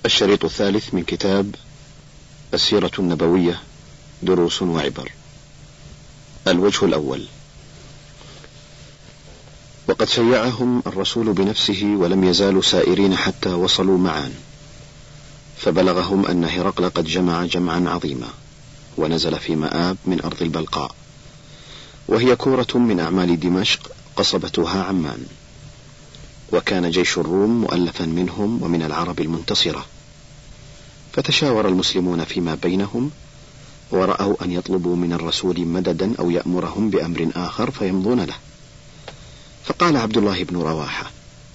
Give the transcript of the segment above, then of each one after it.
الشريط الثالث من كتاب السيرة النبوية دروس وعبر. الوجه الأول: وقد شيعهم الرسول بنفسه ولم يزالوا سائرين حتى وصلوا معان، فبلغهم أن هرقل قد جمع جمعا عظيما ونزل في مآب من أرض البلقاء، وهي كورة من أعمال دمشق قصبتها عمان، وكان جيش الروم مؤلفا منهم ومن العرب المنتصرة. فتشاور المسلمون فيما بينهم ورأوا أن يطلبوا من الرسول مددا أو يأمرهم بأمر آخر فيمضون له. فقال عبد الله بن رواحة: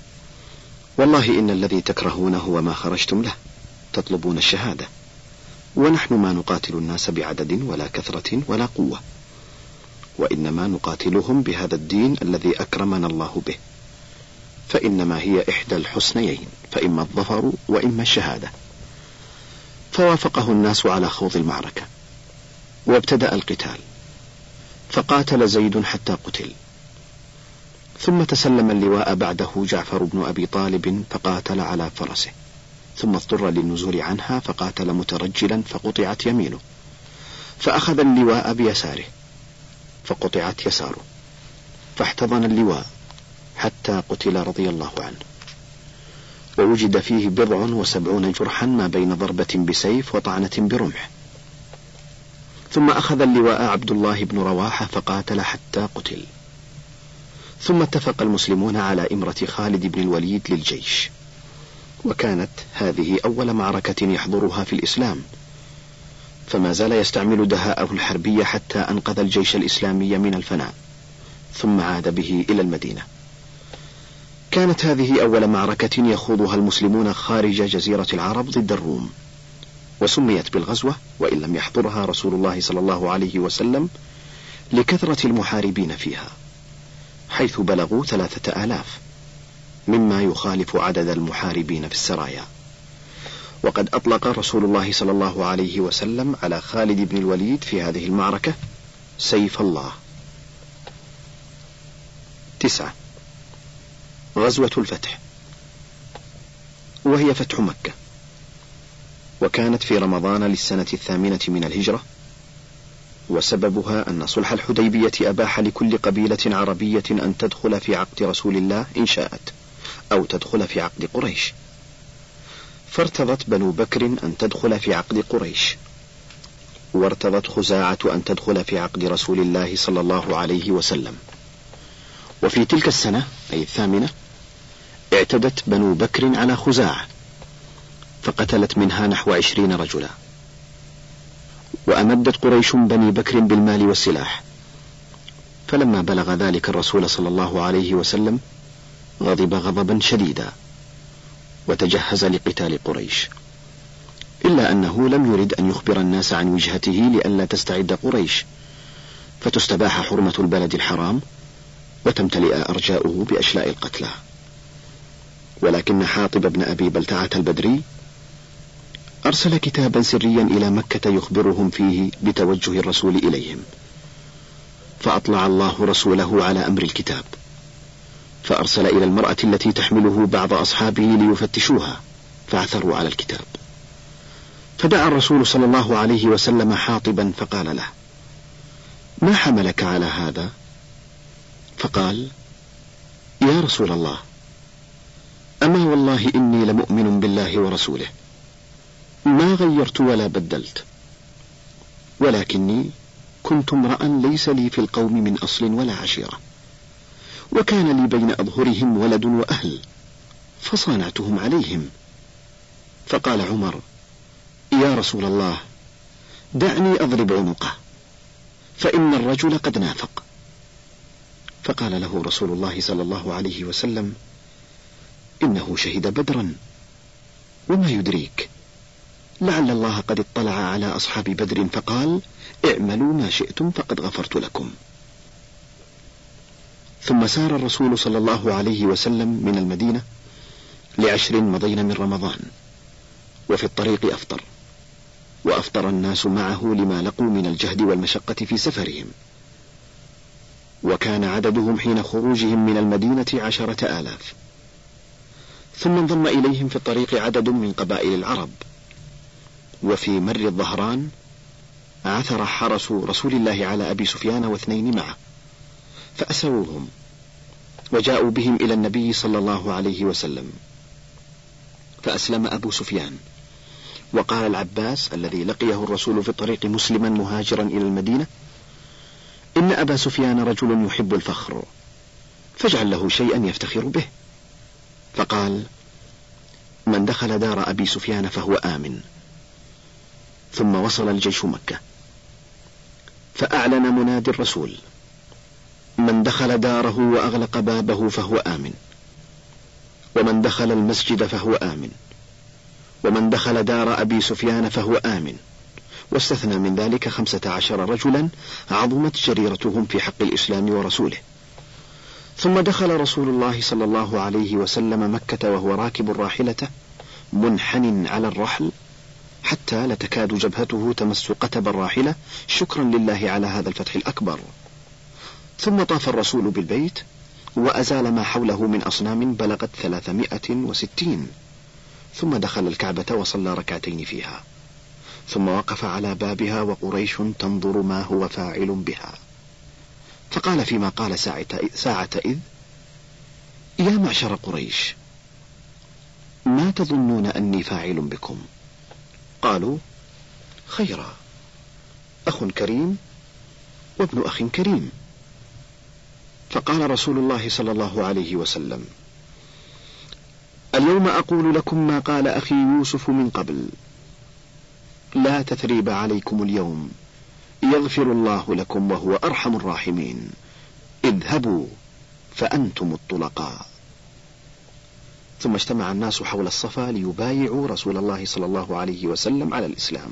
والله إن الذي تكرهونه وما خرجتم له، تطلبون الشهادة، ونحن ما نقاتل الناس بعدد ولا كثرة ولا قوة، وإنما نقاتلهم بهذا الدين الذي أكرمنا الله به، فإنما هي إحدى الحسنيين، فإما الظفر وإما الشهادة. فوافقه الناس على خوض المعركة، وابتدأ القتال، فقاتل زيد حتى قتل، ثم تسلم اللواء بعده جعفر بن أبي طالب فقاتل على فرسه، ثم اضطر للنزول عنها فقاتل مترجلا فقطعت يمينه، فأخذ اللواء بيساره فقطعت يساره، فاحتضن اللواء حتى قتل رضي الله عنه، ووجد فيه 70 جرحا ما بين ضربة بسيف وطعنة برمح. ثم أخذ اللواء عبد الله بن رواحة فقاتل حتى قتل. ثم اتفق المسلمون على إمرة خالد بن الوليد للجيش، وكانت هذه أول معركة يحضرها في الإسلام، فما زال يستعمل دهاءه الحربية حتى أنقذ الجيش الإسلامي من الفناء، ثم عاد به إلى المدينة. كانت هذه أول معركة يخوضها المسلمون خارج جزيرة العرب ضد الروم، وسميت بالغزوة وإن لم يحضرها رسول الله صلى الله عليه وسلم لكثرة المحاربين فيها، حيث بلغوا 3000، مما يخالف عدد المحاربين في السرايا. وقد أطلق رسول الله صلى الله عليه وسلم على خالد بن الوليد في هذه المعركة سيف الله. 9. غزوة الفتح، وهي فتح مكة، وكانت في رمضان للسنة 8 من الهجرة، وسببها أن صلح الحديبية أباح لكل قبيلة عربية أن تدخل في عقد رسول الله إن شاءت، أو تدخل في عقد قريش، فارتضت بنو بكر أن تدخل في عقد قريش، وارتضت خزاعة أن تدخل في عقد رسول الله صلى الله عليه وسلم. وفي تلك السنة أي 8 اعتدت بنو بكر على خزاعة فقتلت منها نحو 20 رجلا، وأمدت قريش بني بكر بالمال والسلاح. فلما بلغ ذلك الرسول صلى الله عليه وسلم غضب غضبا شديدا وتجهز لقتال قريش، إلا أنه لم يرد أن يخبر الناس عن وجهته لئلا تستعد قريش فتستباح حرمة البلد الحرام وتمتلئ أرجاؤه بأشلاء القتلى. ولكن حاطب بن أبي بلتعة البدري أرسل كتابا سريا إلى مكة يخبرهم فيه بتوجه الرسول إليهم، فأطلع الله رسوله على أمر الكتاب، فأرسل إلى المرأة التي تحمله بعض أصحابه ليفتشوها، فعثروا على الكتاب. فدعا الرسول صلى الله عليه وسلم حاطبا فقال له: ما حملك على هذا؟ فقال: يا رسول الله، أما والله إني لمؤمن بالله ورسوله، ما غيرت ولا بدلت، ولكني كنت امرأ ليس لي في القوم من أصل ولا عشيرة، وكان لي بين أظهرهم ولد وأهل، فصانعتهم عليهم. فقال عمر: يا رسول الله، دعني أضرب عنقه، فإن الرجل قد نافق. فقال له رسول الله صلى الله عليه وسلم: إنه شهد بدرا، وما يدريك، لعل الله قد اطلع على أصحاب بدر فقال: اعملوا ما شئتم فقد غفرت لكم. ثم سار الرسول صلى الله عليه وسلم من المدينة ل10 مضين من رمضان، وفي الطريق أفطر، وأفطر الناس معه لما لقوا من الجهد والمشقة في سفرهم، وكان عددهم حين خروجهم من المدينة 10,000. ثم انضم إليهم في الطريق عدد من قبائل العرب. وفي مر الظهران عثر حرس رسول الله على أبي سفيان واثنين معه، فأسروهم وجاءوا بهم إلى النبي صلى الله عليه وسلم، فأسلم أبو سفيان. وقال العباس الذي لقيه الرسول في الطريق مسلما مهاجرا إلى المدينة: إن أبا سفيان رجل يحب الفخر، فاجعل له شيئا يفتخر به. فقال: من دخل دار أبي سفيان فهو آمن. ثم وصل الجيش مكة، فأعلن منادي الرسول: من دخل داره وأغلق بابه فهو آمن، ومن دخل المسجد فهو آمن، ومن دخل دار أبي سفيان فهو آمن. واستثنى من ذلك 15 رجلا عظمت جريرتهم في حق الإسلام ورسوله. ثم دخل رسول الله صلى الله عليه وسلم مكة وهو راكب راحلته منحن على الرحل، حتى لتكاد جبهته تمس قتب الراحلة شكرا لله على هذا الفتح الأكبر. ثم طاف الرسول بالبيت وأزال ما حوله من أصنام بلغت 360، ثم دخل الكعبة وصلى ركعتين فيها، ثم وقف على بابها وقريش تنظر ما هو فاعل بها، فقال فيما قال ساعة إذ: يا معشر قريش، ما تظنون أني فاعل بكم؟ قالوا: خيرا، أخ كريم وابن أخ كريم. فقال رسول الله صلى الله عليه وسلم: اليوم أقول لكم ما قال أخي يوسف من قبل: لا تثريب عليكم اليوم، يغفر الله لكم وهو أرحم الراحمين، اذهبوا فأنتم الطلقاء. ثم اجتمع الناس حول الصفا ليبايعوا رسول الله صلى الله عليه وسلم على الإسلام،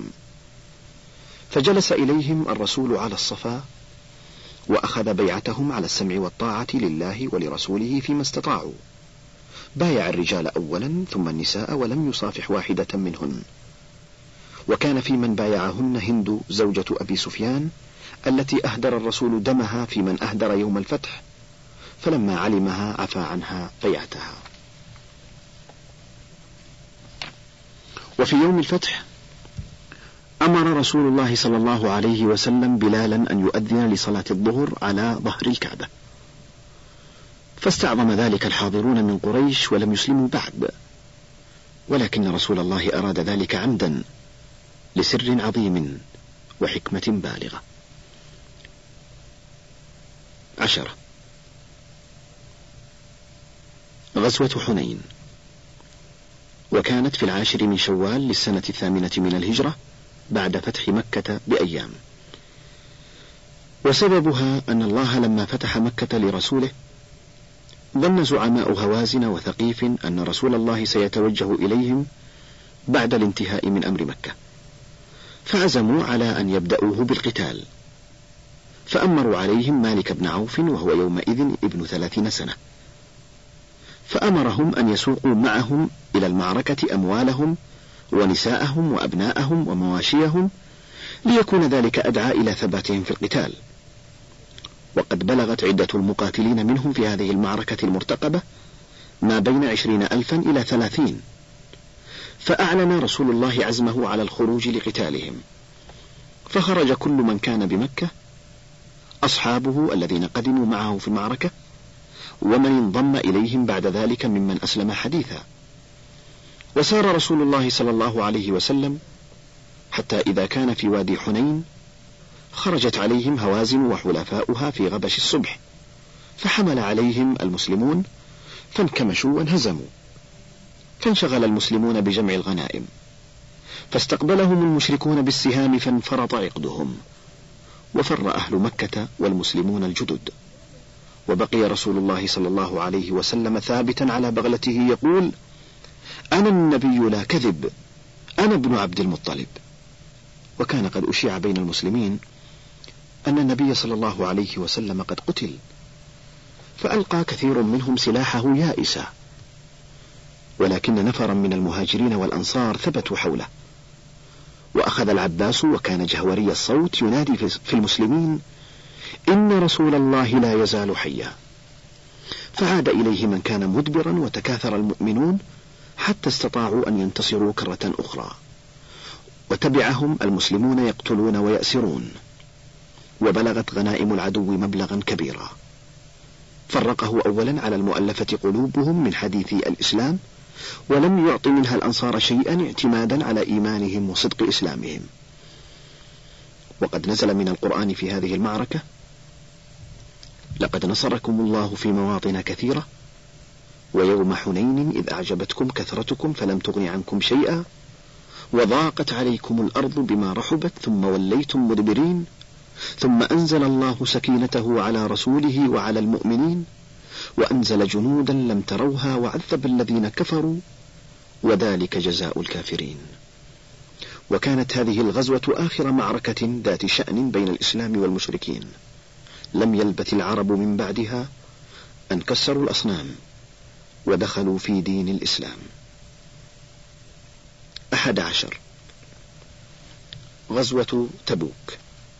فجلس إليهم الرسول على الصفا وأخذ بيعتهم على السمع والطاعة لله ولرسوله فيما استطاعوا. بايع الرجال أولا ثم النساء ولم يصافح واحدة منهن. وكان في من بايعهن هند زوجة أبي سفيان التي أهدر الرسول دمها في من أهدر يوم الفتح، فلما علمها عفى عنها بيعتها. وفي يوم الفتح أمر رسول الله صلى الله عليه وسلم بلالا أن يؤذن لصلاة الظهر على ظهر الكعبة، فاستعظم ذلك الحاضرون من قريش ولم يسلموا بعد، ولكن رسول الله أراد ذلك عمدا لسر عظيم وحكمة بالغة. 10. غزوة حنين، وكانت في 10 من شوال للسنة 8 من الهجرة بعد فتح مكة بأيام. وسببها أن الله لما فتح مكة لرسوله ظن زعماء هوازن وثقيف أن رسول الله سيتوجه إليهم بعد الانتهاء من أمر مكة، فعزموا على أن يبدأوه بالقتال، فأمروا عليهم مالك بن عوف وهو يومئذ ابن 30 سنة، فأمرهم أن يسوقوا معهم إلى المعركة أموالهم ونساءهم وأبناءهم ومواشيهم، ليكون ذلك أدعى إلى ثباتهم في القتال. وقد بلغت عدة المقاتلين منهم في هذه المعركة المرتقبة ما بين 20,000 إلى 30، فأعلن رسول الله عزمه على الخروج لقتالهم، فخرج كل من كان بمكة، أصحابه الذين قدموا معه في المعركة، ومن انضم إليهم بعد ذلك ممن أسلم حديثا. وسار رسول الله صلى الله عليه وسلم حتى إذا كان في وادي حنين خرجت عليهم هوازن وحلفاؤها في غبش الصبح، فحمل عليهم المسلمون فانكمشوا وانهزموا، فانشغل المسلمون بجمع الغنائم، فاستقبلهم المشركون بالسهام فانفرط عقدهم، وفر أهل مكة والمسلمون الجدد. وبقي رسول الله صلى الله عليه وسلم ثابتا على بغلته يقول: أنا النبي لا كذب، أنا ابن عبد المطلب. وكان قد أشيع بين المسلمين أن النبي صلى الله عليه وسلم قد قتل، فألقى كثير منهم سلاحه يائسا، ولكن نفرا من المهاجرين والأنصار ثبتوا حوله. وأخذ العباس وكان جهوري الصوت ينادي في المسلمين: إن رسول الله لا يزال حيا. فعاد إليه من كان مدبرا، وتكاثر المؤمنون حتى استطاعوا أن ينتصروا كرة أخرى، وتبعهم المسلمون يقتلون ويأسرون، وبلغت غنائم العدو مبلغا كبيرا. فرقه أولا على المؤلفة قلوبهم من حديث الإسلام، ولم يعط منها الأنصار شيئا اعتمادا على إيمانهم وصدق إسلامهم. وقد نزل من القرآن في هذه المعركة: لقد نصركم الله في مواطن كثيرة ويوم حنين إذ أعجبتكم كثرتكم فلم تغن عنكم شيئا وضاقت عليكم الأرض بما رحبت ثم وليتم مدبرين ثم أنزل الله سكينته على رسوله وعلى المؤمنين وأنزل جنودا لم تروها وعذب الذين كفروا وذلك جزاء الكافرين. وكانت هذه الغزوة آخر معركة ذات شأن بين الإسلام والمشركين. لم يلبث العرب من بعدها أن كسروا الأصنام ودخلوا في دين الإسلام. 11. غزوة تبوك،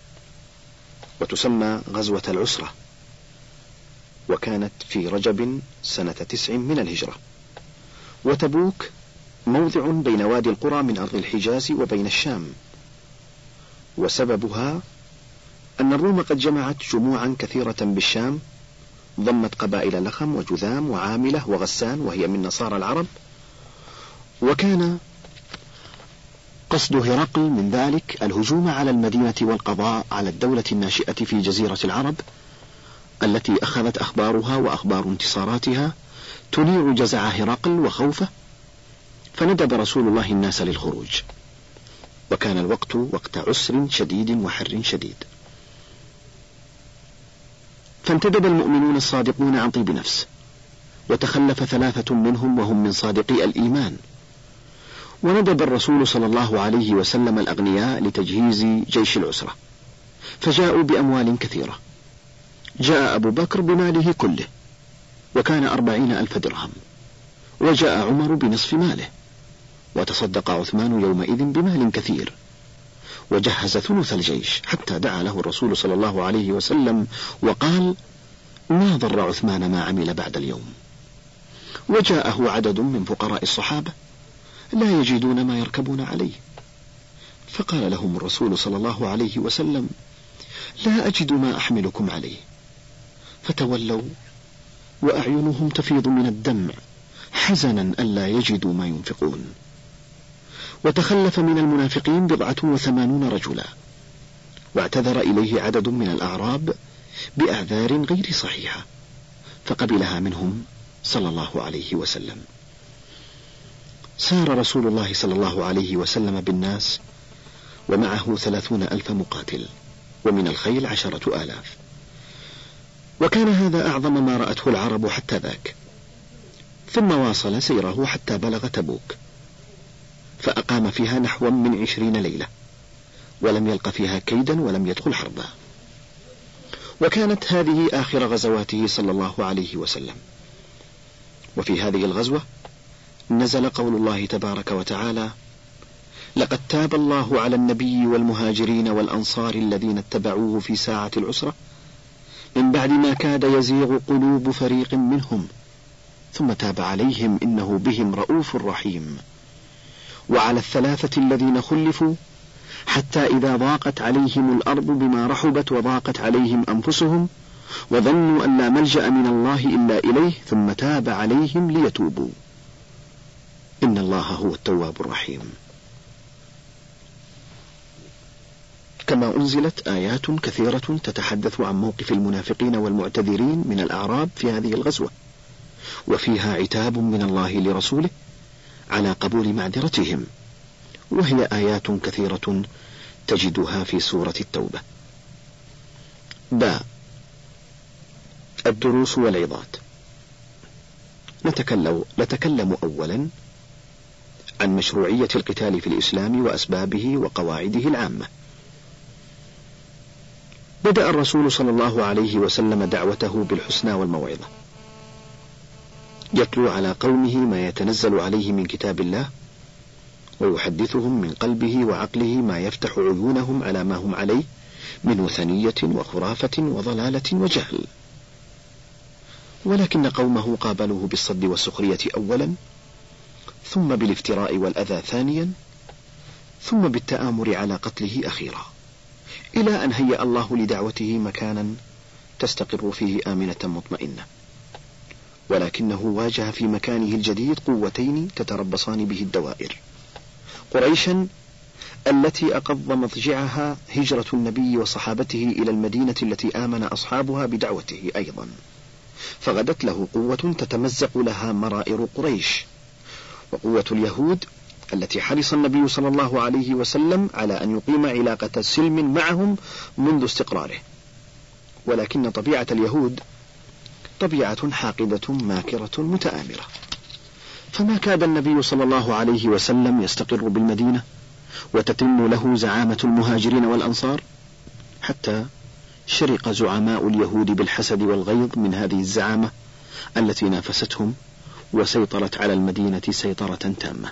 وتسمى غزوة العسرة، وكانت في رجب سنة 9 من الهجرة. وتبوك موضع بين وادي القرى من أرض الحجاز وبين الشام، وسببها أن الروم قد جمعت جموعا كثيرة بالشام ضمت قبائل لخم وجذام وعاملة وغسان وهي من نصارى العرب. وكان قصد هرقل من ذلك الهجوم على المدينة والقضاء على الدولة الناشئة في جزيرة العرب التي أخذت أخبارها وأخبار انتصاراتها تنيع جزع هرقل وخوفه، فندب رسول الله الناس للخروج. وكان الوقت وقت عسر شديد وحر شديد، فانتدب المؤمنون الصادقون عن طيب نفس، وتخلف 3 منهم وهم من صادقي الإيمان. وندب الرسول صلى الله عليه وسلم الأغنياء لتجهيز جيش العسرة، فجاءوا بأموال كثيرة. جاء أبو بكر بماله كله وكان 40,000 درهم، وجاء عمر بنصف ماله، وتصدق عثمان يومئذ بمال كثير، وجهز ثلث الجيش، حتى دعا له الرسول صلى الله عليه وسلم وقال: ما ضر عثمان ما عمل بعد اليوم. وجاءه عدد من فقراء الصحابة لا يجدون ما يركبون عليه، فقال لهم الرسول صلى الله عليه وسلم: لا أجد ما أحملكم عليه. فتولوا وأعينهم تفيض من الدمع حزنا ألا يجدوا ما ينفقون. وتخلف من المنافقين 87 رجلا، واعتذر إليه عدد من الأعراب بأعذار غير صحيحة، فقبلها منهم صلى الله عليه وسلم. سار رسول الله صلى الله عليه وسلم بالناس ومعه 30,000 مقاتل، ومن الخيل 10,000. وكان هذا أعظم ما رأته العرب حتى ذاك. ثم واصل سيره حتى بلغ تبوك، فأقام فيها نحو من 20 ليلة، ولم يلق فيها كيدا ولم يدخل حربا. وكانت هذه آخر غزواته صلى الله عليه وسلم. وفي هذه الغزوة نزل قول الله تبارك وتعالى: لقد تاب الله على النبي والمهاجرين والأنصار الذين اتبعوه في ساعة العسرة من بعد ما كاد يزيغ قلوب فريق منهم ثم تاب عليهم إنه بهم رؤوف رحيم. وعلى 3 الذين خلفوا حتى إذا ضاقت عليهم الأرض بما رحبت وضاقت عليهم أنفسهم وظنوا أن لا ملجأ من الله إلا إليه ثم تاب عليهم ليتوبوا إن الله هو التواب الرحيم. كما أنزلت آيات كثيرة تتحدث عن موقف المنافقين والمعتذرين من الأعراب في هذه الغزوة، وفيها عتاب من الله لرسوله على قبول معذرتهم، وهي آيات كثيرة تجدها في سورة التوبة. الدروس والعظات. نتكلم أولا عن مشروعية القتال في الإسلام وأسبابه وقواعده العامة. بدأ الرسول صلى الله عليه وسلم دعوته بالحسنى والموعظة، يتلو على قومه ما يتنزل عليه من كتاب الله، ويحدثهم من قلبه وعقله ما يفتح عيونهم على ما هم عليه من وثنية وخرافة وضلالة وجهل. ولكن قومه قابلوه بالصد والسخرية أولا، ثم بالافتراء والأذى ثانيا، ثم بالتآمر على قتله أخيرا، إلى أن هيأ الله لدعوته مكانا تستقر فيه آمنة مطمئنة. ولكنه واجه في مكانه الجديد قوتين تتربصان به الدوائر: قريشا التي أقض مضجعها هجرة النبي وصحابته إلى المدينة التي آمن أصحابها بدعوته أيضا، فغدت له قوة تتمزق لها مرائر قريش، وقوة اليهود التي حرص النبي صلى الله عليه وسلم على أن يقيم علاقة سلم معهم منذ استقراره. ولكن طبيعة اليهود طبيعة حاقدة ماكرة متآمرة، فما كاد النبي صلى الله عليه وسلم يستقر بالمدينة وتتم له زعامة المهاجرين والأنصار، حتى شرق زعماء اليهود بالحسد والغيظ من هذه الزعامة التي نافستهم وسيطرت على المدينة سيطرة تامة.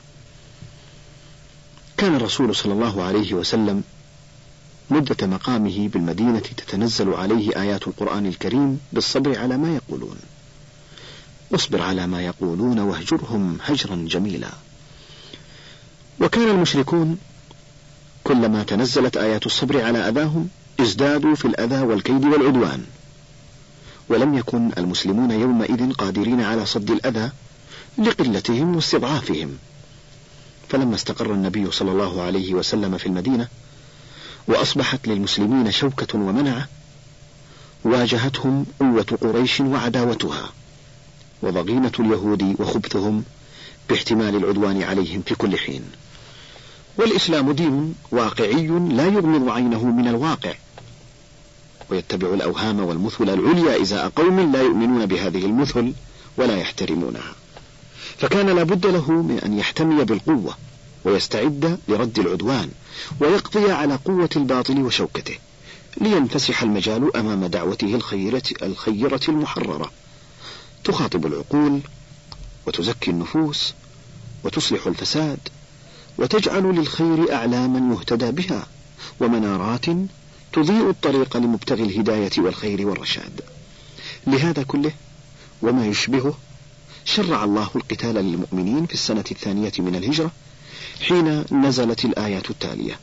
كان الرسول صلى الله عليه وسلم مدة مقامه بالمدينة تتنزل عليه آيات القرآن الكريم بالصبر على ما يقولون: واصبر على ما يقولون واهجرهم هجرا جميلا. وكان المشركون كلما تنزلت آيات الصبر على أذاهم ازدادوا في الأذى والكيد والعدوان، ولم يكن المسلمون يومئذ قادرين على صد الأذى لقلتهم واستضعافهم. فلما استقر النبي صلى الله عليه وسلم في المدينة وأصبحت للمسلمين شوكة ومنعة، واجهتهم قوة قريش وعداوتها، وضغينة اليهود وخبثهم باحتمال العدوان عليهم في كل حين. والإسلام دين واقعي لا يغمض عينه من الواقع، ويتبع الأوهام والمثل العليا إزاء قوم لا يؤمنون بهذه المثل ولا يحترمونها. فكان لابد له من أن يحتمي بالقوة ويستعد لرد العدوان ويقضي على قوة الباطل وشوكته، لينفسح المجال أمام دعوته الخيرة المحررة، تخاطب العقول وتزكي النفوس وتصلح الفساد وتجعل للخير أعلاما يهتدى بها ومنارات تضيء الطريق لمبتغي الهداية والخير والرشاد. لهذا كله وما يشبهه شرع الله القتال للمؤمنين في السنة 2 من الهجرة، حين نزلت الآيات التالية: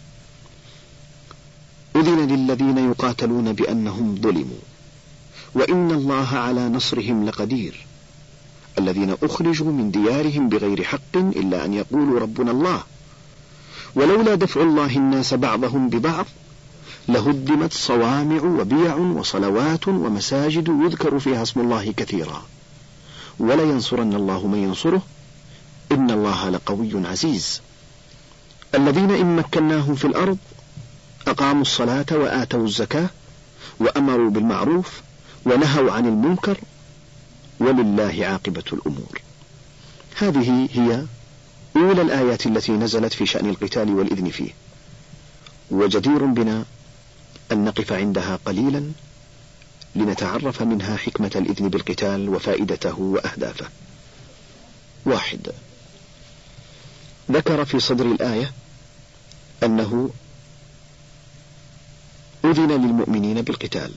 أذن للذين يقاتلون بأنهم ظلموا وإن الله على نصرهم لقدير، الذين أخرجوا من ديارهم بغير حق إلا أن يقولوا ربنا الله، ولولا دفع الله الناس بعضهم ببعض لهدمت صوامع وبيع وصلوات ومساجد يذكر فيها اسم الله كثيرا ولينصرن الله من ينصره إن الله لقوي عزيز، الذين إن مكناهم في الأرض أقاموا الصلاة وآتوا الزكاة وأمروا بالمعروف ونهوا عن المنكر ولله عاقبة الأمور. هذه هي أولى الآيات التي نزلت في شأن القتال والإذن فيه، وجدير بنا أن نقف عندها قليلا لنتعرف منها حكمة الإذن بالقتال وفائدته وأهدافه. 1. ذكر في صدر الآية أنه أذن للمؤمنين بالقتال،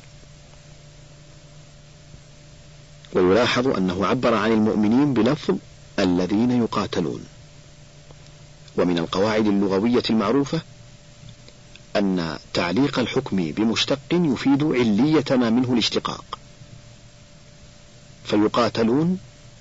ويلاحظ أنه عبر عن المؤمنين بلفظ الذين يقاتلون. ومن القواعد اللغوية المعروفة أن تعليق الحكم بمشتق يفيد علية ما منه الاشتقاق، فيقاتلون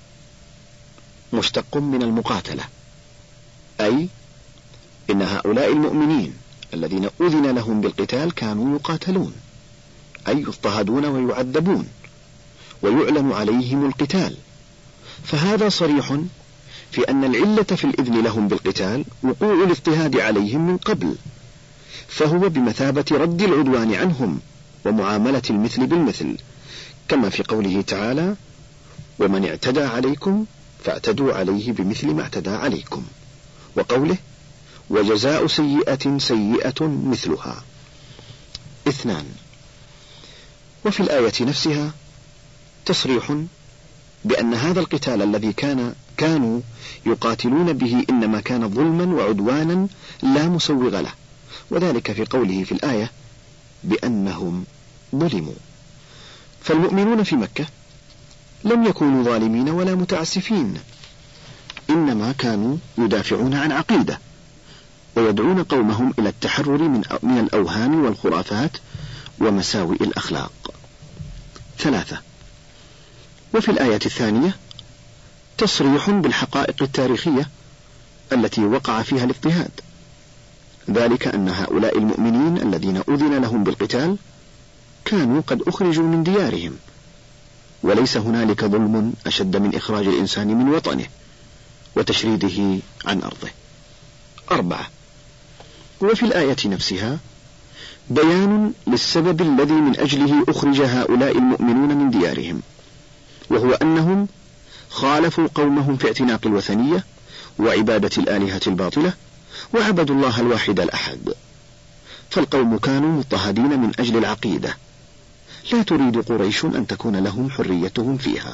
مشتق من المقاتلة، أي إن هؤلاء المؤمنين الذين أذن لهم بالقتال كانوا يقاتلون، أي يضطهدون ويعذبون ويعلن عليهم القتال. فهذا صريح في أن العلة في الإذن لهم بالقتال وقوع الاضطهاد عليهم من قبل، فهو بمثابة رد العدوان عنهم ومعاملة المثل بالمثل، كما في قوله تعالى: ومن اعتدى عليكم فاعتدوا عليه بمثل ما اعتدى عليكم، وقوله: وجزاء سيئة سيئة مثلها. 2. وفي الآية نفسها تصريح بأن هذا القتال الذي كانوا يقاتلون به إنما كان ظلما وعدوانا لا مسوغ له، وذلك في قوله في الآية بأنهم ظلموا. فالمؤمنون في مكة لم يكونوا ظالمين ولا متعسفين، إنما كانوا يدافعون عن عقيدة ويدعون قومهم إلى التحرر من الأوهام والخرافات ومساوئ الأخلاق. 3. وفي الآية الثانية تصريح بالحقائق التاريخية التي وقع فيها الاضطهاد، ذلك أن هؤلاء المؤمنين الذين أذن لهم بالقتال كانوا قد أخرجوا من ديارهم، وليس هنالك ظلم أشد من إخراج الإنسان من وطنه وتشريده عن أرضه. 4. وفي الآية نفسها بيان للسبب الذي من أجله أخرج هؤلاء المؤمنون من ديارهم، وهو أنهم خالفوا قومهم في اعتناق الوثنية وعبادة الآلهة الباطلة، وعبدوا الله الواحد الأحد. فالقوم كانوا مضطهدين من أجل العقيدة، لا تريد قريش أن تكون لهم حريتهم فيها.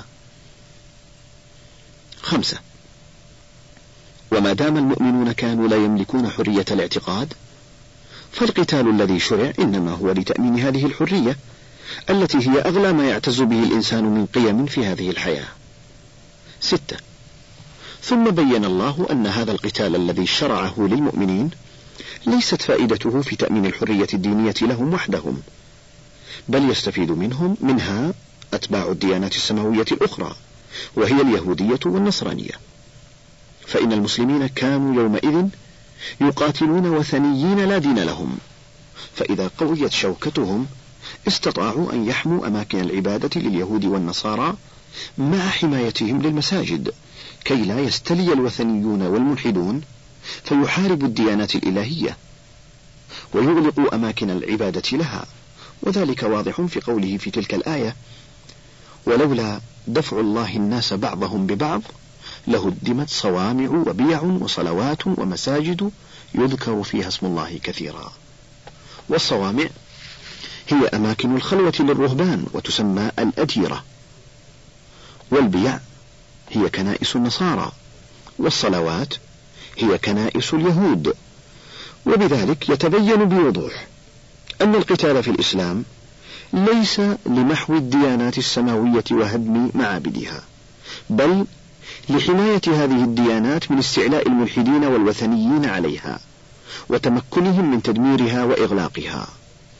5. وما دام المؤمنون كانوا لا يملكون حرية الاعتقاد، فالقتال الذي شرع إنما هو لتأمين هذه الحرية التي هي أغلى ما يعتز به الإنسان من قيم في هذه الحياة. 6. ثم بين الله أن هذا القتال الذي شرعه للمؤمنين ليست فائدته في تأمين الحرية الدينية لهم وحدهم، بل يستفيد منها أتباع الديانات السماوية الأخرى، وهي اليهودية والنصرانية. فإن المسلمين كانوا يومئذ يقاتلون وثنيين لا دين لهم، فإذا قويت شوكتهم استطاعوا أن يحموا أماكن العبادة لليهود والنصارى مع حمايتهم للمساجد، كي لا يستلي الوثنيون والملحدون فيحاربوا الديانات الإلهية ويغلقوا أماكن العبادة لها. وذلك واضح في قوله في تلك الآية: ولولا دفع الله الناس بعضهم ببعض لهدمت صوامع وبيع وصلوات ومساجد يذكر فيها اسم الله كثيرا. والصوامع هي أماكن الخلوة للرهبان وتسمى الأديرة، والبيع هي كنائس النصارى، والصلوات هي كنائس اليهود. وبذلك يتبين بوضوح أن القتال في الإسلام ليس لمحو الديانات السماوية وهدم معابدها، بل لحماية هذه الديانات من استعلاء الملحدين والوثنيين عليها وتمكنهم من تدميرها وإغلاقها.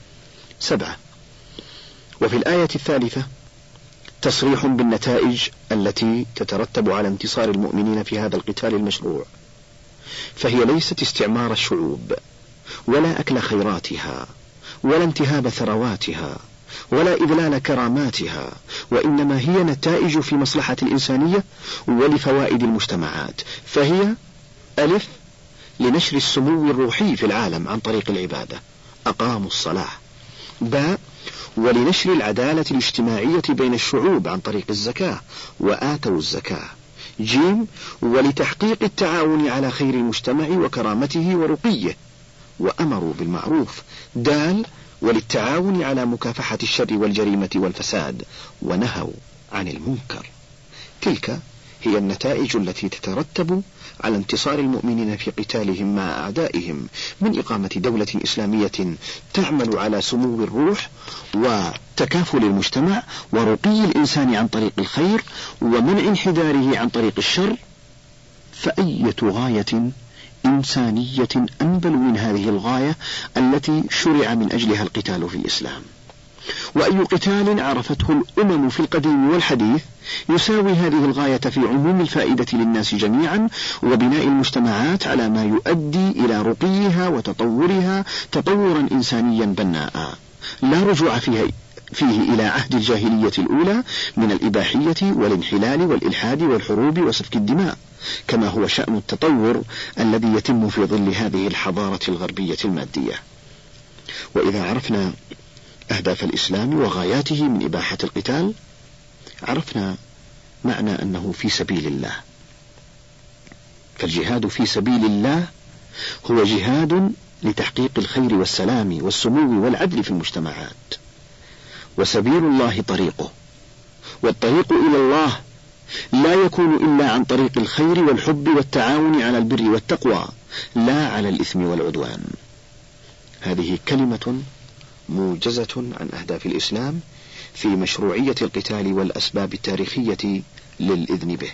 7. وفي الآية الثالثة تصريح بالنتائج التي تترتب على انتصار المؤمنين في هذا القتال المشروع، فهي ليست استعمار الشعوب ولا أكل خيراتها ولا انتهاب ثرواتها ولا إذلال كراماتها، وإنما هي نتائج في مصلحة الإنسانية ولفوائد المجتمعات. فهي: ألف، لنشر السمو الروحي في العالم عن طريق العبادة، أقاموا الصلاة. باء، ولنشر العدالة الاجتماعية بين الشعوب عن طريق الزكاة وآتوا الزكاة. جيم، ولتحقيق التعاون على خير المجتمع وكرامته ورقيه وأمروا بالمعروف. دال، وللتعاون على مكافحة الشر والجريمة والفساد ونهوا عن المنكر. تلك هي النتائج التي تترتب على انتصار المؤمنين في قتالهم مع أعدائهم، من إقامة دولة إسلامية تعمل على سمو الروح وتكافل المجتمع ورقي الإنسان عن طريق الخير ومنع انحداره عن طريق الشر. فأية غاية إنسانية أنبل من هذه الغاية التي شرع من أجلها القتال في الإسلام؟ وأي قتال عرفته الأمم في القديم والحديث يساوي هذه الغاية في عموم الفائدة للناس جميعا وبناء المجتمعات على ما يؤدي إلى رقيها وتطورها تطورا إنسانيا بناء لا رجوع فيه إلى عهد الجاهلية الأولى من الإباحية والانحلال والإلحاد والحروب وسفك الدماء، كما هو شأن التطور الذي يتم في ظل هذه الحضارة الغربية المادية. وإذا عرفنا أهداف الإسلام وغاياته من إباحة القتال، عرفنا معنى أنه في سبيل الله. فالجهاد في سبيل الله هو جهاد لتحقيق الخير والسلام والسمو والعدل في المجتمعات، وسبيل الله طريقه، والطريق إلى الله لا يكون إلا عن طريق الخير والحب والتعاون على البر والتقوى، لا على الإثم والعدوان. هذه كلمة موجزة عن أهداف الإسلام في مشروعية القتال والأسباب التاريخية للإذن به.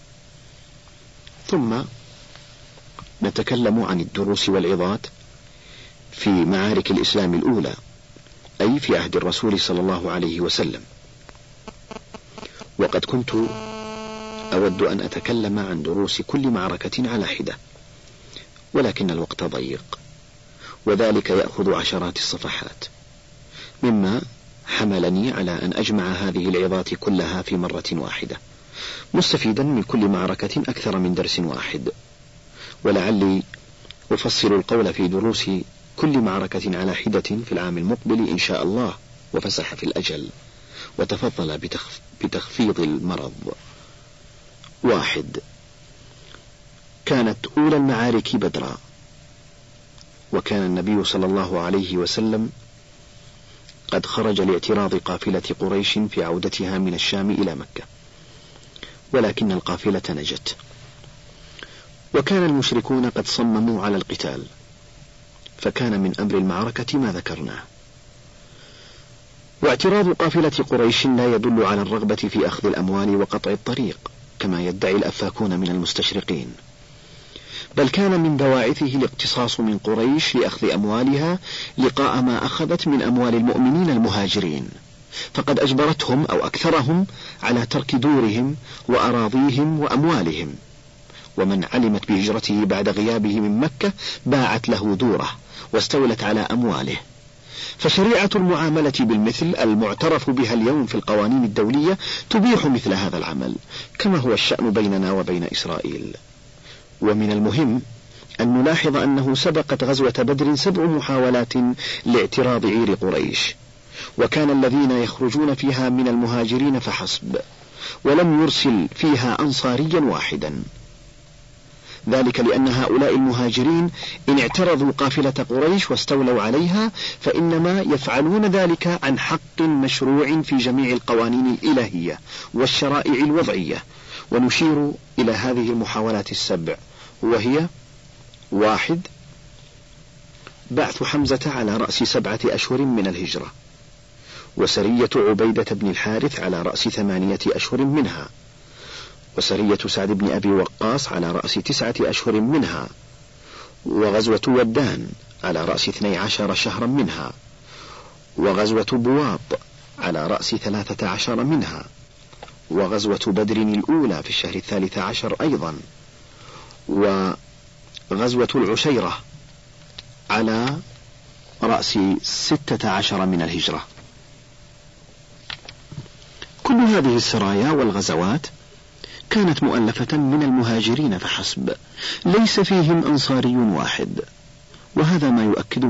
ثم نتكلم عن الدروس والعظات في معارك الإسلام الأولى، أي في عهد الرسول صلى الله عليه وسلم. وقد كنت أود أن أتكلم عن دروس كل معركة على حدة، ولكن الوقت ضيق، وذلك يأخذ عشرات الصفحات، مما حملني على أن أجمع هذه العظات كلها في مرة واحدة، مستفيدا من كل معركة أكثر من درس واحد. ولعلي أفصل القول في دروس كل معركة على حدة في العام المقبل إن شاء الله، وفسح في الأجل وتفضل بتخفيض المرض. 1. كانت أولى المعارك بدرا، وكان النبي صلى الله عليه وسلم قد خرج لاعتراض قافلة قريش في عودتها من الشام إلى مكة، ولكن القافلة نجت، وكان المشركون قد صمموا على القتال، فكان من أمر المعركة ما ذكرناه. واعتراض قافلة قريش لا يدل على الرغبة في أخذ الأموال وقطع الطريق كما يدعي الأفاكون من المستشرقين، بل كان من بواعثه الاقتصاص من قريش لأخذ أموالها لقاء ما أخذت من أموال المؤمنين المهاجرين، فقد أجبرتهم أو أكثرهم على ترك دورهم وأراضيهم وأموالهم، ومن علمت بهجرته بعد غيابه من مكة باعت له دوره واستولت على أمواله. فشريعة المعاملة بالمثل المعترف بها اليوم في القوانين الدولية تبيح مثل هذا العمل، كما هو الشأن بيننا وبين إسرائيل. ومن المهم أن نلاحظ أنه سبقت غزوة بدر 7 محاولات لاعتراض عير قريش، وكان الذين يخرجون فيها من المهاجرين فحسب، ولم يرسل فيها أنصاريا واحدا، ذلك لأن هؤلاء المهاجرين إن اعترضوا قافلة قريش واستولوا عليها فإنما يفعلون ذلك عن حق مشروع في جميع القوانين الإلهية والشرائع الوضعية. ونشير إلى هذه المحاولات 7، وهي: 1. بعث حمزة على رأس 7 أشهر من الهجرة، وسرية عبيدة بن الحارث على رأس 8 أشهر منها، وسرية سعد بن أبي وقاص على رأس 9 أشهر منها، وغزوة ودان على رأس 12 شهرا منها، وغزوة بواط على رأس 13 منها، وغزوة بدر الأولى في الشهر 13 أيضا، وغزوة العشيرة على رأس 16 من الهجرة. كل هذه السرايا والغزوات كانت مؤلفة من المهاجرين فحسب، ليس فيهم أنصاري واحد، وهذا ما يؤكد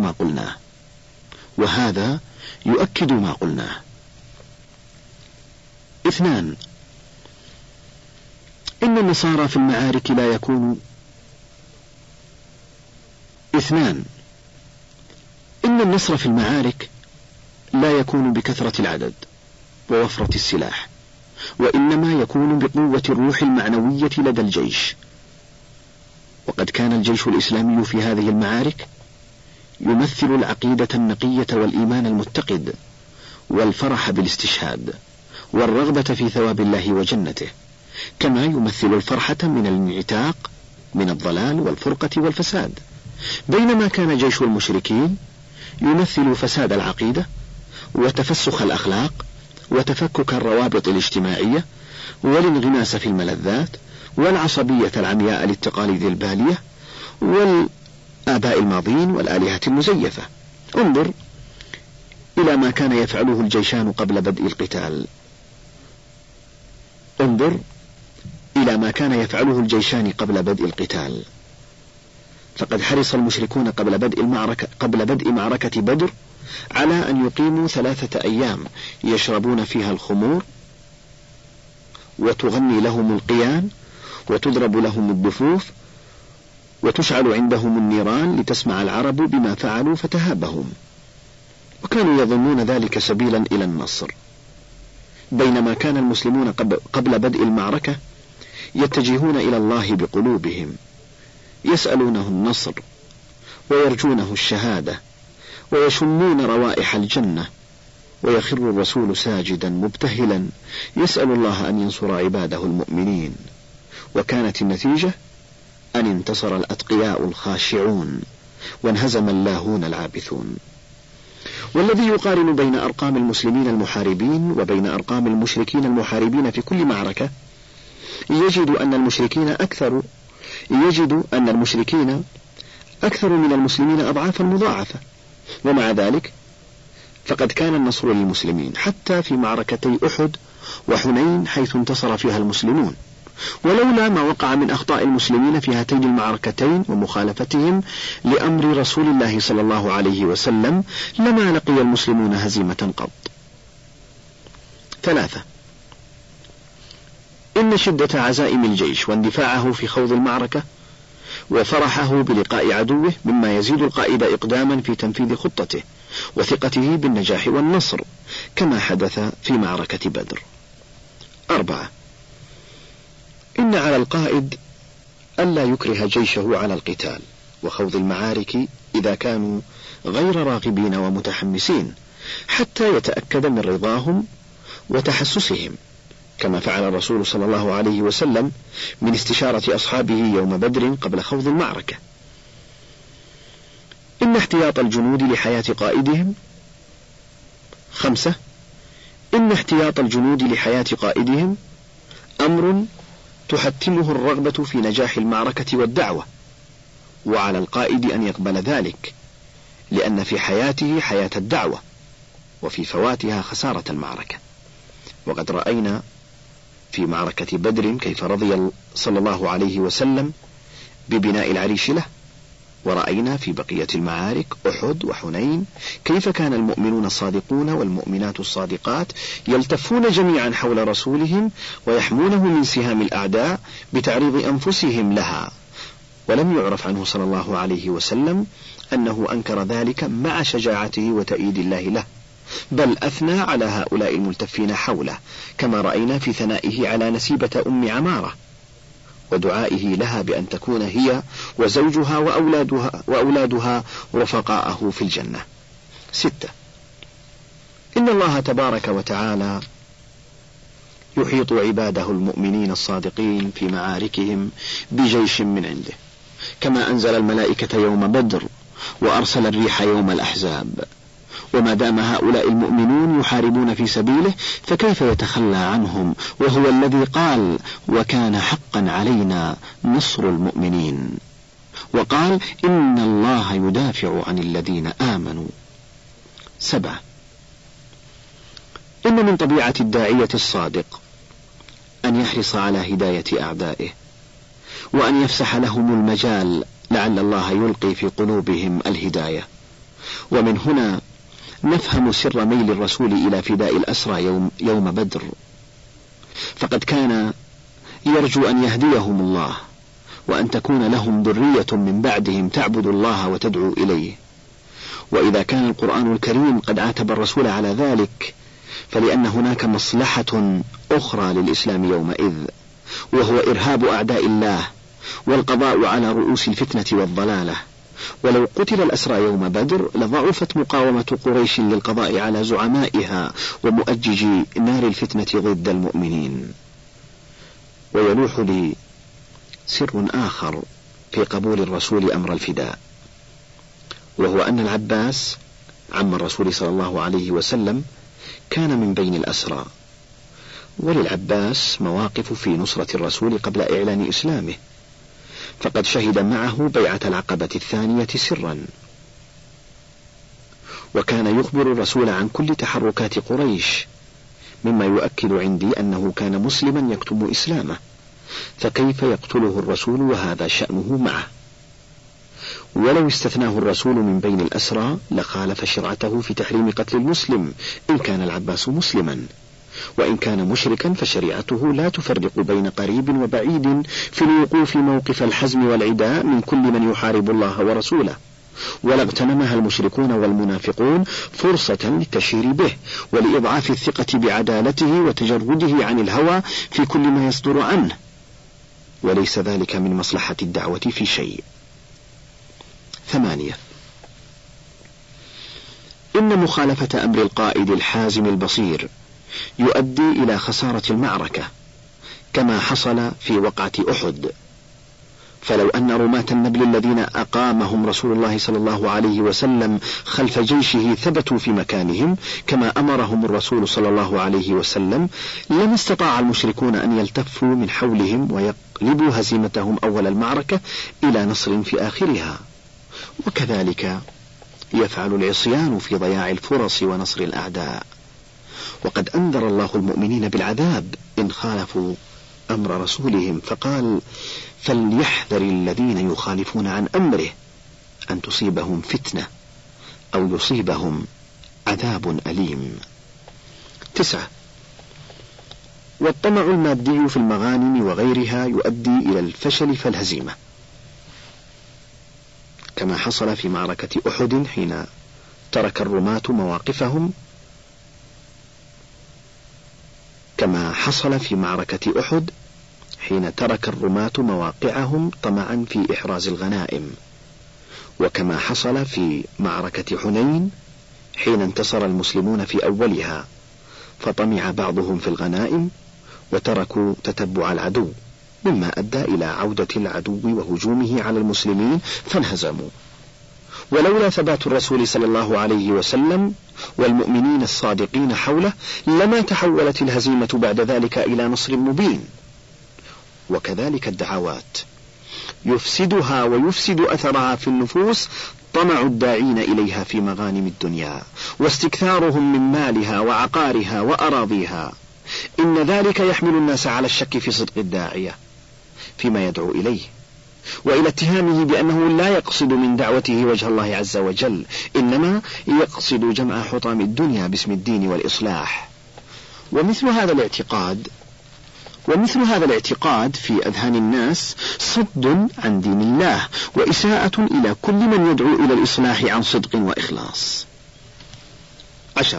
ما قلناه. 2. إن النصارى في المعارك لا يكون. 2. إن النصر في المعارك لا يكون بكثرة العدد ووفرة السلاح، وإنما يكون بقوة الروح المعنوية لدى الجيش. وقد كان الجيش الإسلامي في هذه المعارك يمثل العقيدة النقية والإيمان المتقد والفرح بالاستشهاد والرغبة في ثواب الله وجنته، كما يمثل الفرحة من الانعتاق من الضلال والفرقة والفساد، بينما كان جيش المشركين يمثل فساد العقيدة وتفسخ الأخلاق وتفكك الروابط الاجتماعية والانغماس في الملذات والعصبية العمياء للتقاليد البالية والآباء الماضين والآلهة المزيفة. انظر إلى ما كان يفعله الجيشان قبل بدء القتال. قبل بدء القتال، فقد حرص المشركون قبل بدء معركة بدر على أن يقيموا 3 أيام يشربون فيها الخمور، وتغني لهم القيان، وتضرب لهم الدفوف، وتشعل عندهم النيران لتسمع العرب بما فعلوا فتهابهم، وكانوا يظنون ذلك سبيلا إلى النصر، بينما كان المسلمون قبل بدء المعركة يتجهون إلى الله بقلوبهم، يسألونه النصر ويرجونه الشهادة ويشمون روائح الجنة ويخر الرسول ساجدا مبتهلا يسأل الله أن ينصر عباده المؤمنين، وكانت النتيجة أن انتصر الأتقياء الخاشعون وانهزم اللاهون العابثون. والذي يقارن بين أرقام المسلمين المحاربين وبين أرقام المشركين المحاربين في كل معركة يجد أن المشركين أكثر من المسلمين أضعافا مضاعفة، ومع ذلك فقد كان النصر للمسلمين حتى في معركتي أحد وحنين حيث انتصر فيها المسلمون، ولولا ما وقع من أخطاء المسلمين في هاتين المعركتين ومخالفتهم لأمر رسول الله صلى الله عليه وسلم لما لقي المسلمون هزيمة قط. 3. إن شدة عزائم الجيش واندفاعه في خوض المعركة وفرحه بلقاء عدوه مما يزيد القائد إقداما في تنفيذ خطته وثقته بالنجاح والنصر، كما حدث في معركة بدر. 4. إن على القائد ألا يكره جيشه على القتال وخوض المعارك إذا كانوا غير راغبين ومتحمسين، حتى يتأكد من رضاهم وتحسسهم، كما فعل الرسول صلى الله عليه وسلم من استشارة أصحابه يوم بدر قبل خوض المعركة. إن احتياط الجنود لحياة قائدهم. 5. إن احتياط الجنود لحياة قائدهم أمر تحتمه الرغبة في نجاح المعركة والدعوة، وعلى القائد أن يقبل ذلك، لأن في حياته حياة الدعوة وفي فواتها خسارة المعركة. وقد رأينا في معركة بدر كيف رضي صلى الله عليه وسلم ببناء العريش له، ورأينا في بقية المعارك أحد وحنين كيف كان المؤمنون الصادقون والمؤمنات الصادقات يلتفون جميعا حول رسولهم ويحمونه من سهام الأعداء بتعريض أنفسهم لها، ولم يعرف عنه صلى الله عليه وسلم أنه أنكر ذلك مع شجاعته وتأييد الله له، بل أثنى على هؤلاء الملتفين حوله، كما رأينا في ثنائه على نسيبة أم عمارة ودعائه لها بأن تكون هي وزوجها وأولادها رفقاءه في الجنة. 6. إن الله تبارك وتعالى يحيط عباده المؤمنين الصادقين في معاركهم بجيش من عنده، كما أنزل الملائكة يوم بدر وأرسل الريح يوم الأحزاب، وما دام هؤلاء المؤمنون يحاربون في سبيله فكيف يتخلى عنهم، وهو الذي قال: وكان حقا علينا نصر المؤمنين، وقال: إن الله يدافع عن الذين آمنوا. 7. إن من طبيعة الداعية الصادق أن يحرص على هداية أعدائه، وأن يفسح لهم المجال لعل الله يلقي في قلوبهم الهداية. ومن هنا نفهم سر ميل الرسول إلى فداء الأسرى يوم بدر، فقد كان يرجو أن يهديهم الله وأن تكون لهم ذرية من بعدهم تعبد الله وتدعو إليه. وإذا كان القرآن الكريم قد عاتب الرسول على ذلك فلأن هناك مصلحة أخرى للإسلام يومئذ، وهو إرهاب أعداء الله والقضاء على رؤوس الفتنة والضلالة. ولو قتل الأسرى يوم بدر لضعفت مقاومة قريش للقضاء على زعمائها ومؤججي نار الفتنة ضد المؤمنين. ويلوح لي سر آخر في قبول الرسول أمر الفداء، وهو أن العباس عم الرسول صلى الله عليه وسلم كان من بين الأسرى، وللعباس مواقف في نصرة الرسول قبل إعلان إسلامه، فقد شهد معه بيعة العقبة الثانية سرا، وكان يخبر الرسول عن كل تحركات قريش، مما يؤكد عندي أنه كان مسلما يكتم إسلامه، فكيف يقتله الرسول وهذا شأنه معه؟ ولو استثناه الرسول من بين الأسرى لخالف شرعته في تحريم قتل المسلم إن كان العباس مسلما، وإن كان مشركا فشريعته لا تفرق بين قريب وبعيد في الوقوف موقف الحزم والعداء من كل من يحارب الله ورسوله، ولا اغتنمها المشركون والمنافقون فرصة للتشهير به ولإضعاف الثقة بعدالته وتجرده عن الهوى في كل ما يصدر عنه، وليس ذلك من مصلحة الدعوة في شيء. 8. إن مخالفة أمر القائد الحازم البصير يؤدي إلى خسارة المعركة، كما حصل في وقعة أحد. فلو أن رماة النبل الذين أقامهم رسول الله صلى الله عليه وسلم خلف جيشه ثبتوا في مكانهم كما أمرهم الرسول صلى الله عليه وسلم، لم استطاع المشركون أن يلتفوا من حولهم ويقلبوا هزيمتهم أول المعركة إلى نصر في آخرها. وكذلك يفعل العصيان في ضياع الفرص ونصر الأعداء. وقد أنذر الله المؤمنين بالعذاب إن خالفوا أمر رسولهم، فقال: فليحذر الذين يخالفون عن أمره أن تصيبهم فتنة أو يصيبهم عذاب أليم. 9. والطمع المادي في المغانم وغيرها يؤدي إلى الفشل فالهزيمة، كما حصل في معركة أحد حين ترك الرماة مواقفهم مواقعهم طمعا في إحراز الغنائم، وكما حصل في معركة حنين حين انتصر المسلمون في أولها فطمع بعضهم في الغنائم وتركوا تتبع العدو، مما أدى إلى عودة العدو وهجومه على المسلمين فانهزموا. ولولا ثبات الرسول صلى الله عليه وسلم والمؤمنين الصادقين حوله لما تحولت الهزيمة بعد ذلك إلى نصر مبين. وكذلك الدعوات يفسدها ويفسد أثرها في النفوس طمع الداعين إليها في مغانم الدنيا واستكثارهم من مالها وعقارها وأراضيها. إن ذلك يحمل الناس على الشك في صدق الداعية فيما يدعو إليه، وإلى اتهامه بأنه لا يقصد من دعوته وجه الله عز وجل، إنما يقصد جمع حطام الدنيا باسم الدين والإصلاح. ومثل هذا الاعتقاد في أذهان الناس صد عن دين الله وإساءة إلى كل من يدعو إلى الإصلاح عن صدق وإخلاص. 10.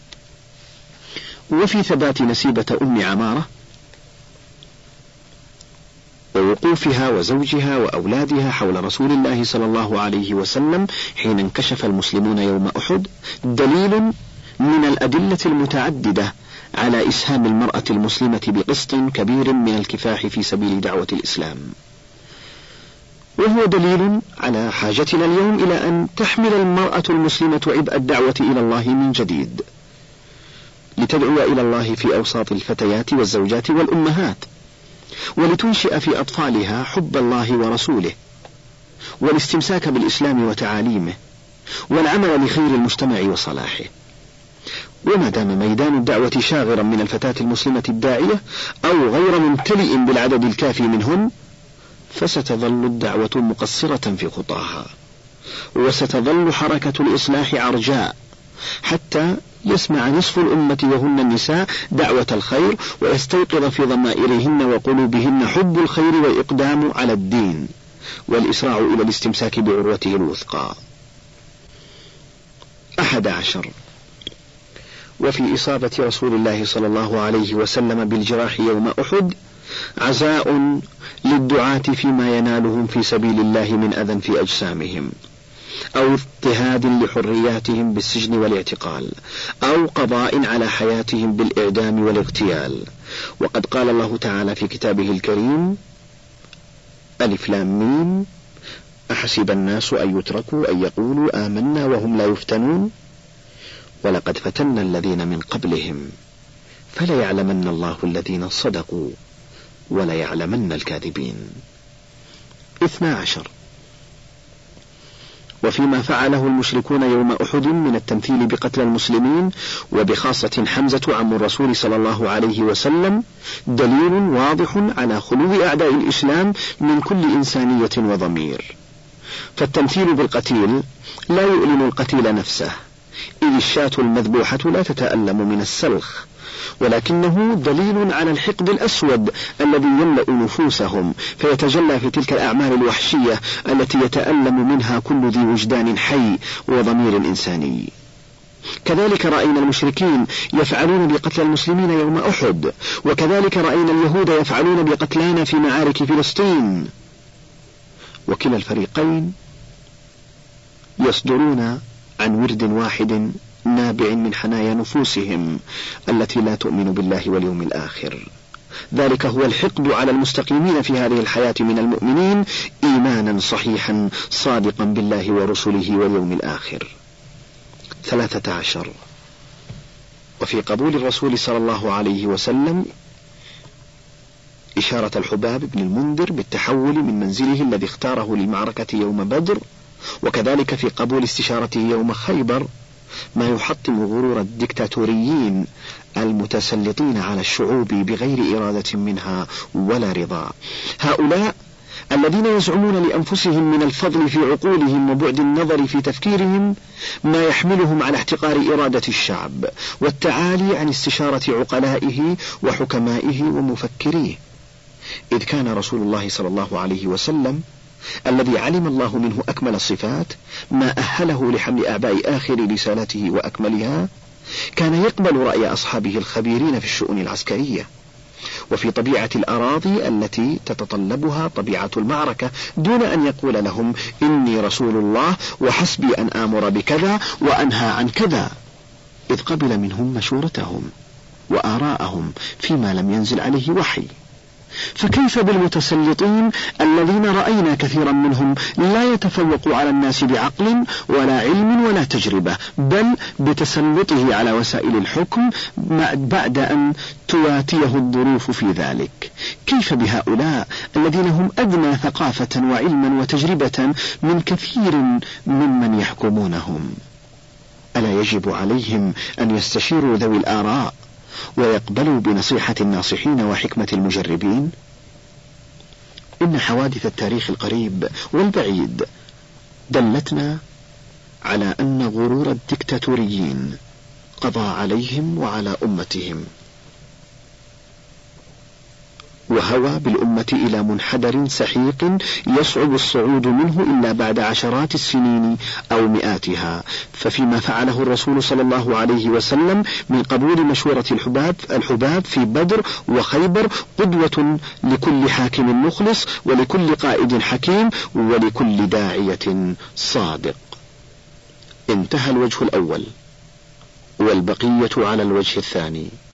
وفي ثبات نسيبة أم عمارة ووقوفها وزوجها وأولادها حول رسول الله صلى الله عليه وسلم حين انكشف المسلمون يوم أحد دليل من الأدلة المتعددة على إسهام المرأة المسلمة بقسط كبير من الكفاح في سبيل دعوة الإسلام، وهو دليل على حاجتنا اليوم إلى أن تحمل المرأة المسلمة عبء الدعوة إلى الله من جديد، لتدعو إلى الله في أوساط الفتيات والزوجات والأمهات، ولتنشئ في أطفالها حب الله ورسوله والاستمساك بالإسلام وتعاليمه والعمل لخير المجتمع وصلاحه. وما دام ميدان الدعوة شاغرا من الفتاة المسلمة الداعية أو غير ممتلئ بالعدد الكافي منهن، فستظل الدعوة مقصرة في خطاها، وستظل حركة الإصلاح عرجاء حتى يسمع نصف الأمة وهن النساء دعوة الخير، ويستيقظ في ضمائرهن وقلوبهن حب الخير والإقدام على الدين والإسراع إلى الاستمساك بعروته الوثقى. 11. وفي إصابة رسول الله صلى الله عليه وسلم بالجراح يوم أحد عزاء للدعاة فيما ينالهم في سبيل الله من أذى في أجسامهم، أو اضطهاد لحرياتهم بالسجن والاعتقال، أو قضاء على حياتهم بالإعدام والاغتيال. وقد قال الله تعالى في كتابه الكريم: ألف لام ميم أحسب الناس أن يتركوا أن يقولوا آمنا وهم لا يفتنون ولقد فتنا الذين من قبلهم فليعلمن الله الذين صدقوا وليعلمن الكاذبين. 12. وفيما فعله المشركون يوم أحد من التمثيل بقتل المسلمين وبخاصة حمزة عم الرسول صلى الله عليه وسلم دليل واضح على خلو أعداء الإسلام من كل إنسانية وضمير. فالتمثيل بالقتيل لا يؤلم القتيل نفسه، إذ الشاة المذبوحة لا تتألم من السلخ، ولكنه دليل على الحقد الأسود الذي يملأ نفوسهم فيتجلى في تلك الأعمال الوحشية التي يتألم منها كل ذي وجدان حي وضمير إنساني. كذلك رأينا المشركين يفعلون بقتل المسلمين يوم أحد، وكذلك رأينا اليهود يفعلون بقتلانا في معارك فلسطين، وكلا الفريقين يصدرون عن عن ورد واحد نابع من حنايا نفوسهم التي لا تؤمن بالله واليوم الآخر. ذلك هو الحقد على المستقيمين في هذه الحياة من المؤمنين إيمانا صحيحا صادقا بالله ورسله واليوم الآخر. 13. وفي قبول الرسول صلى الله عليه وسلم إشارة الحباب بن المنذر بالتحول من منزله الذي اختاره للمعركة يوم بدر، وكذلك في قبول استشارته يوم خيبر ما يحطم غرور الدكتاتوريين المتسلطين على الشعوب بغير إرادة منها ولا رضا. هؤلاء الذين يزعمون لأنفسهم من الفضل في عقولهم وبعد النظر في تفكيرهم ما يحملهم على احتقار إرادة الشعب والتعالي عن استشارة عقلائه وحكمائه ومفكريه، إذ كان رسول الله صلى الله عليه وسلم الذي علم الله منه أكمل الصفات ما أهله لحمل أعباء آخر رسالته وأكملها، كان يقبل رأي أصحابه الخبيرين في الشؤون العسكرية وفي طبيعة الأراضي التي تتطلبها طبيعة المعركة، دون أن يقول لهم إني رسول الله وحسبي أن آمر بكذا وأنهى عن كذا، إذ قبل منهم مشورتهم وآراءهم فيما لم ينزل عليه وحي. فكيف بالمتسلطين الذين رأينا كثيرا منهم لا يتفوق على الناس بعقل ولا علم ولا تجربة، بل بتسلطه على وسائل الحكم بعد أن تواتيه الظروف في ذلك؟ كيف بهؤلاء الذين هم أدنى ثقافة وعلما وتجربة من كثير ممن يحكمونهم؟ ألا يجب عليهم أن يستشيروا ذوي الآراء ويقبلوا بنصيحة الناصحين وحكمة المجربين؟ إن حوادث التاريخ القريب والبعيد دلتنا على أن غرور الدكتاتوريين قضى عليهم وعلى أمتهم، وهوى بالأمة إلى منحدر سحيق يصعب الصعود منه إلا بعد عشرات السنين أو مئاتها. ففيما فعله الرسول صلى الله عليه وسلم من قبول مشورة الحباب في بدر وخيبر قدوة لكل حاكم مخلص ولكل قائد حكيم ولكل داعية صادق. انتهى الوجه الأول والبقية على الوجه الثاني.